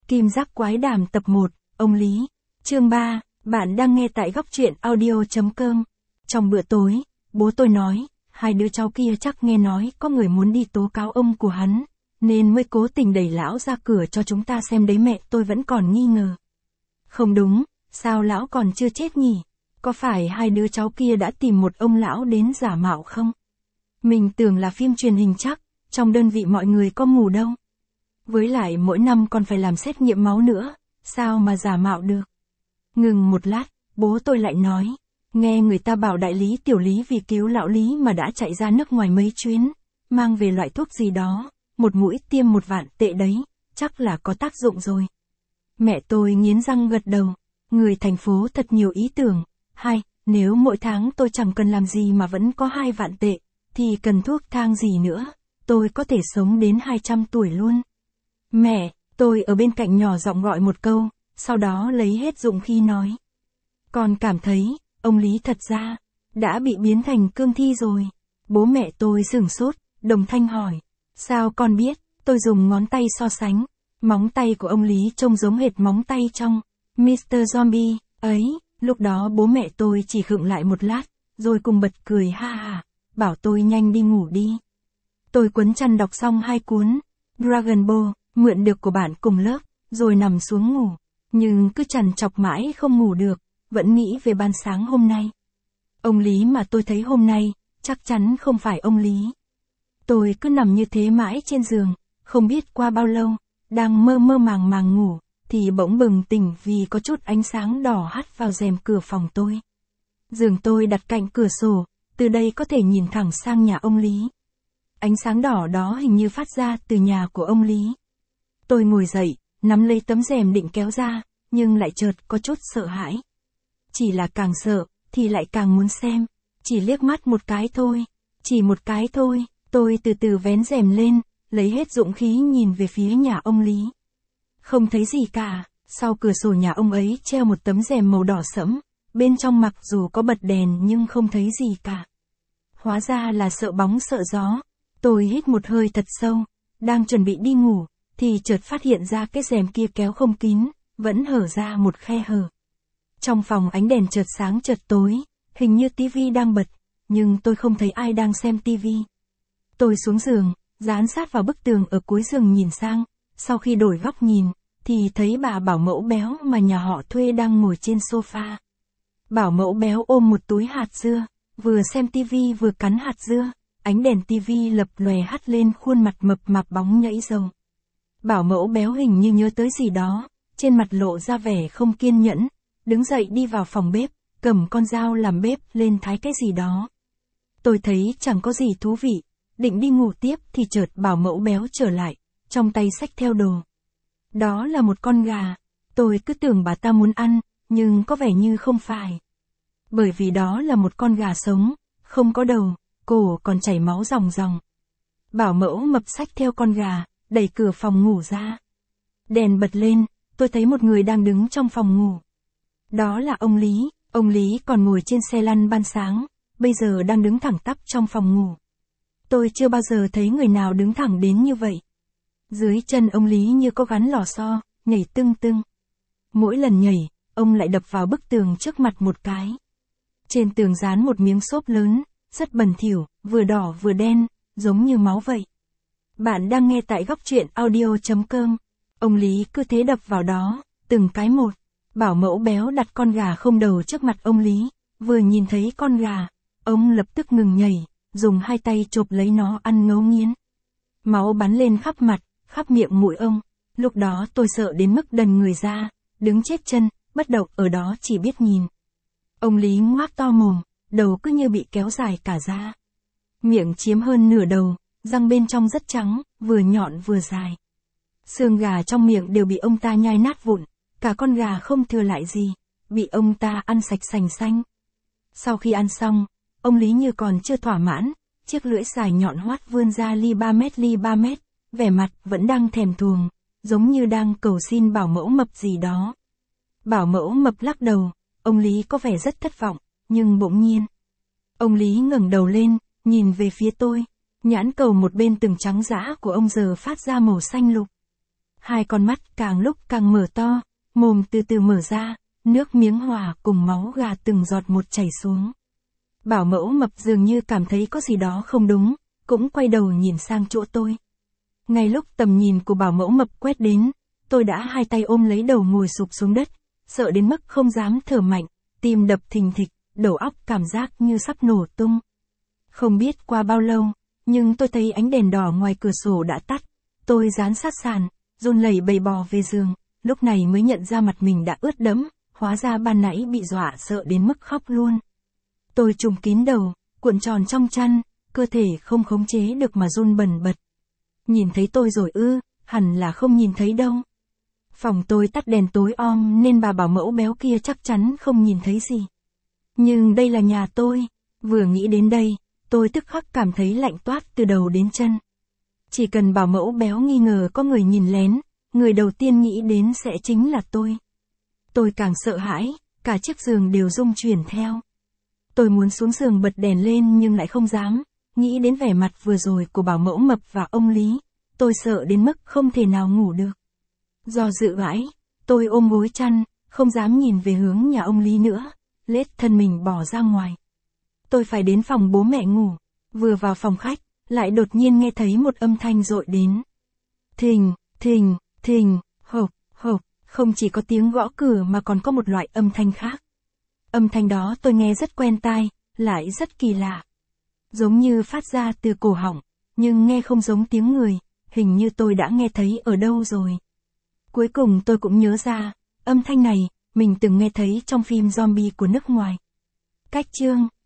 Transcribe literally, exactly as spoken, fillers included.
Kim Giác Quái Đàm tập một, ông Lý. Chương ba, bạn đang nghe tại góc truyện audio.com. Trong bữa tối, bố tôi nói, hai đứa cháu kia chắc nghe nói có người muốn đi tố cáo ông của hắn, nên mới cố tình đẩy lão ra cửa cho chúng ta xem đấy. Mẹ tôi vẫn còn nghi ngờ. Không đúng, sao lão còn chưa chết nhỉ? Có phải hai đứa cháu kia đã tìm một ông lão đến giả mạo không? Mình tưởng là phim truyền hình chắc, trong đơn vị mọi người có mù đâu. Với lại mỗi năm còn phải làm xét nghiệm máu nữa, sao mà giả mạo được? Ngừng một lát, bố tôi lại nói, nghe người ta bảo đại lý tiểu lý vì cứu lão Lý mà đã chạy ra nước ngoài mấy chuyến, mang về loại thuốc gì đó, một mũi tiêm một vạn tệ đấy, chắc là có tác dụng rồi. Mẹ tôi nghiến răng gật đầu, người thành phố thật nhiều ý tưởng, hay, nếu mỗi tháng tôi chẳng cần làm gì mà vẫn có hai vạn tệ, thì cần thuốc thang gì nữa, tôi có thể sống đến hai trăm tuổi luôn. Mẹ, tôi ở bên cạnh nhỏ giọng gọi một câu, sau đó lấy hết dũng khí nói. Con cảm thấy, ông Lý thật ra, đã bị biến thành cương thi rồi. Bố mẹ tôi sửng sốt, đồng thanh hỏi. Sao con biết? Tôi dùng ngón tay so sánh. Móng tay của ông Lý trông giống hệt móng tay trong mít tơ Zombie ấy. Lúc đó bố mẹ tôi chỉ khựng lại một lát, rồi cùng bật cười ha ha, bảo tôi nhanh đi ngủ đi. Tôi quấn chăn đọc xong hai cuốn Dragon Ball, mượn được của bạn cùng lớp, rồi nằm xuống ngủ. Nhưng cứ trằn trọc mãi không ngủ được, vẫn nghĩ về ban sáng hôm nay. Ông Lý mà tôi thấy hôm nay, chắc chắn không phải ông Lý. Tôi cứ nằm như thế mãi trên giường, không biết qua bao lâu, đang mơ mơ màng màng ngủ, thì bỗng bừng tỉnh vì có chút ánh sáng đỏ hắt vào rèm cửa phòng tôi. Giường tôi đặt cạnh cửa sổ, từ đây có thể nhìn thẳng sang nhà ông Lý. Ánh sáng đỏ đó hình như phát ra từ nhà của ông Lý. Tôi ngồi dậy, nắm lấy tấm rèm định kéo ra, nhưng lại chợt có chút sợ hãi. Chỉ là càng sợ, thì lại càng muốn xem. Chỉ liếc mắt một cái thôi, chỉ một cái thôi, tôi từ từ vén rèm lên, lấy hết dũng khí nhìn về phía nhà ông Lý. Không thấy gì cả, sau cửa sổ nhà ông ấy treo một tấm rèm màu đỏ sẫm, bên trong mặc dù có bật đèn nhưng không thấy gì cả. Hóa ra là sợ bóng sợ gió. Tôi hít một hơi thật sâu, đang chuẩn bị đi ngủ, thì chợt phát hiện ra cái rèm kia kéo không kín, vẫn hở ra một khe hở. Trong phòng ánh đèn chợt sáng chợt tối, hình như tivi đang bật, nhưng tôi không thấy ai đang xem tivi. Tôi xuống giường, dán sát vào bức tường ở cuối giường nhìn sang, sau khi đổi góc nhìn, thì thấy bà bảo mẫu béo mà nhà họ thuê đang ngồi trên sofa. Bảo mẫu béo ôm một túi hạt dưa, vừa xem tivi vừa cắn hạt dưa, ánh đèn tivi lập lòe hắt lên khuôn mặt mập mạp bóng nhảy dầu. Bảo mẫu béo hình như nhớ tới gì đó, trên mặt lộ ra vẻ không kiên nhẫn, đứng dậy đi vào phòng bếp, cầm con dao làm bếp lên thái cái gì đó. Tôi thấy chẳng có gì thú vị, định đi ngủ tiếp thì chợt bảo mẫu béo trở lại, trong tay xách theo đồ. Đó là một con gà, tôi cứ tưởng bà ta muốn ăn, nhưng có vẻ như không phải. Bởi vì đó là một con gà sống, không có đầu, cổ còn chảy máu ròng ròng. Bảo mẫu mập xách theo con gà, đẩy cửa phòng ngủ ra. Đèn bật lên, tôi thấy một người đang đứng trong phòng ngủ. Đó là ông Lý, ông Lý còn ngồi trên xe lăn ban sáng, bây giờ đang đứng thẳng tắp trong phòng ngủ. Tôi chưa bao giờ thấy người nào đứng thẳng đến như vậy. Dưới chân ông Lý như có gắn lò xo, nhảy tưng tưng. Mỗi lần nhảy, ông lại đập vào bức tường trước mặt một cái. Trên tường dán một miếng xốp lớn, rất bẩn thỉu, vừa đỏ vừa đen, giống như máu vậy. Bạn đang nghe tại góc truyện audio.com. Ông Lý cứ thế đập vào đó, từng cái một. Bảo mẫu béo đặt con gà không đầu trước mặt ông Lý, vừa nhìn thấy con gà, ông lập tức ngừng nhảy, dùng hai tay chộp lấy nó ăn ngấu nghiến. Máu bắn lên khắp mặt, khắp miệng mũi ông. Lúc đó tôi sợ đến mức đần người ra, đứng chết chân, bất động ở đó chỉ biết nhìn. Ông Lý ngoác to mồm, đầu cứ như bị kéo dài cả ra. Miệng chiếm hơn nửa đầu, răng bên trong rất trắng, vừa nhọn vừa dài. Xương gà trong miệng đều bị ông ta nhai nát vụn, cả con gà không thừa lại gì, bị ông ta ăn sạch sành xanh. Sau khi ăn xong, ông Lý như còn chưa thỏa mãn, chiếc lưỡi dài nhọn hoắt vươn ra ly ba mét ly ba mét, vẻ mặt vẫn đang thèm thuồng, giống như đang cầu xin bảo mẫu mập gì đó. Bảo mẫu mập lắc đầu, ông Lý có vẻ rất thất vọng, nhưng bỗng nhiên. Ông Lý ngẩng đầu lên, nhìn về phía tôi, nhãn cầu một bên từng trắng dã của ông giờ phát ra màu xanh lục. hai con mắt càng lúc càng mở to, mồm từ từ mở ra, nước miếng hòa cùng máu gà từng giọt một chảy xuống. Bảo mẫu mập dường như cảm thấy có gì đó không đúng, cũng quay đầu nhìn sang chỗ tôi. Ngay lúc tầm nhìn của bảo mẫu mập quét đến, tôi đã hai tay ôm lấy đầu ngồi sụp xuống đất, sợ đến mức không dám thở mạnh, tim đập thình thịch, đầu óc cảm giác như sắp nổ tung. Không biết qua bao lâu, nhưng tôi thấy ánh đèn đỏ ngoài cửa sổ đã tắt, tôi dán sát sàn, run lẩy bẩy bò về giường, lúc này mới nhận ra mặt mình đã ướt đẫm, hóa ra ban nãy bị dọa sợ đến mức khóc luôn. Tôi trùm kín đầu, cuộn tròn trong chăn, cơ thể không khống chế được mà run bần bật. Nhìn thấy tôi rồi ư, hẳn là không nhìn thấy đâu. Phòng tôi tắt đèn tối om nên bà bảo mẫu béo kia chắc chắn không nhìn thấy gì. Nhưng đây là nhà tôi, vừa nghĩ đến đây, tôi tức khắc cảm thấy lạnh toát từ đầu đến chân. Chỉ cần bảo mẫu béo nghi ngờ có người nhìn lén, người đầu tiên nghĩ đến sẽ chính là tôi. Tôi càng sợ hãi, cả chiếc giường đều rung chuyển theo. Tôi muốn xuống giường bật đèn lên nhưng lại không dám, nghĩ đến vẻ mặt vừa rồi của bảo mẫu mập và ông Lý, tôi sợ đến mức không thể nào ngủ được. Do dự mãi, tôi ôm gối chăn, không dám nhìn về hướng nhà ông Lý nữa, lết thân mình bỏ ra ngoài. Tôi phải đến phòng bố mẹ ngủ, vừa vào phòng khách, lại đột nhiên nghe thấy một âm thanh dội đến. Thình, thình, thình, hộc, hộc, không chỉ có tiếng gõ cửa mà còn có một loại âm thanh khác. Âm thanh đó tôi nghe rất quen tai, lại rất kỳ lạ. Giống như phát ra từ cổ họng, nhưng nghe không giống tiếng người, hình như tôi đã nghe thấy ở đâu rồi. Cuối cùng tôi cũng nhớ ra, âm thanh này, mình từng nghe thấy trong phim zombie của nước ngoài. Cách chương